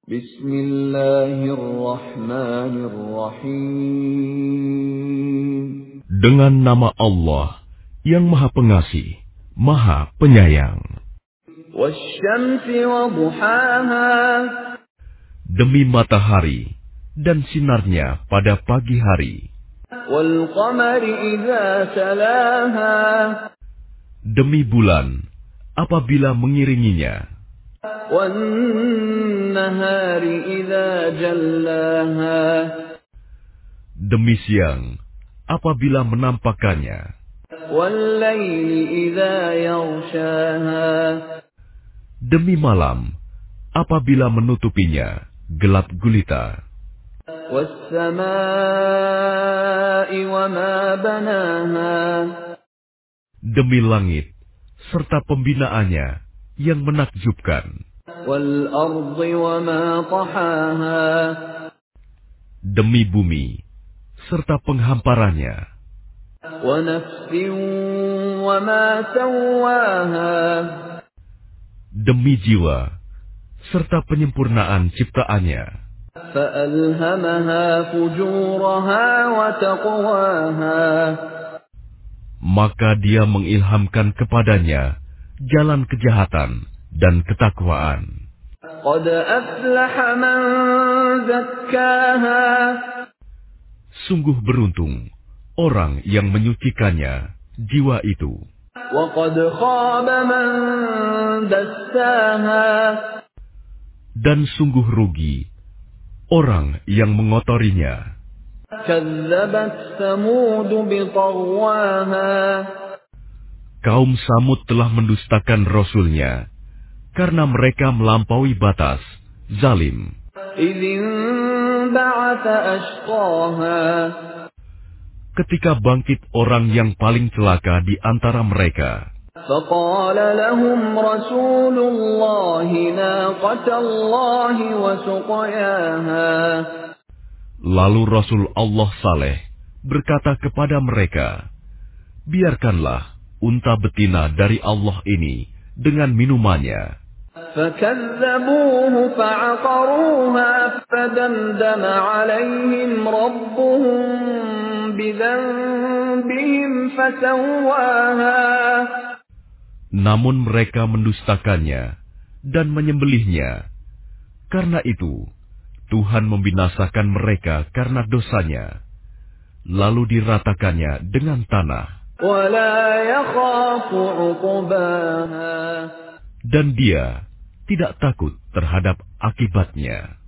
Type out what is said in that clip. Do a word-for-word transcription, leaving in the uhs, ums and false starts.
Bismillahirrahmanirrahim. Dengan nama Allah yang Maha Pengasih, Maha Penyayang. Wasyamsi wa duhaha. Demi matahari dan sinarnya pada pagi hari. Wal qamari idza talaha. Demi bulan apabila mengiringinya. Wan nahari idza jallaha. Demi siang apabila menampakkannya. Wal laili idza yaghshaha. Demi malam apabila menutupinya gelap gulita. Was samaa'i wa ma banaha. Demi langit serta pembinaannya yang menakjubkan. Wal ardi wa ma tahaha. Demi bumi serta penghamparannya. Wa nafsin wa ma sawwaha. Demi jiwa serta penyempurnaan ciptaannya. Fa'alhamaha fujuraha wa taqwaha. Maka dia mengilhamkan kepadanya jalan kejahatan dan ketakwaan. Qad aflaha man zakkaha. Sungguh beruntung orang yang menyucikannya, jiwa itu. Wa qad khaba man dassaha. Dan sungguh rugi orang yang mengotorinya. Kazzabat Samud bitagwaha. Kaum Samud telah mendustakan Rasulnya karena mereka melampaui batas, zalim. Idzin ba'atha ashqaha. Ketika bangkit orang yang paling celaka di antara mereka. فقال لهم رسول الله ناقة الله وسقياها. Lalu Rasul Allah Saleh berkata kepada mereka, biarkanlah unta betina dari Allah ini dengan minumannya. فكذبوه فعقروها فدمدم عليهم ربهم بذنبهم فسواها. Namun mereka mendustakannya dan menyembelihnya. Karena itu, Tuhan membinasakan mereka karena dosanya. Lalu diratakannya dengan tanah. وَلَا يَخَافُ عُقْبَاهَا. Dan dia tidak takut terhadap akibatnya.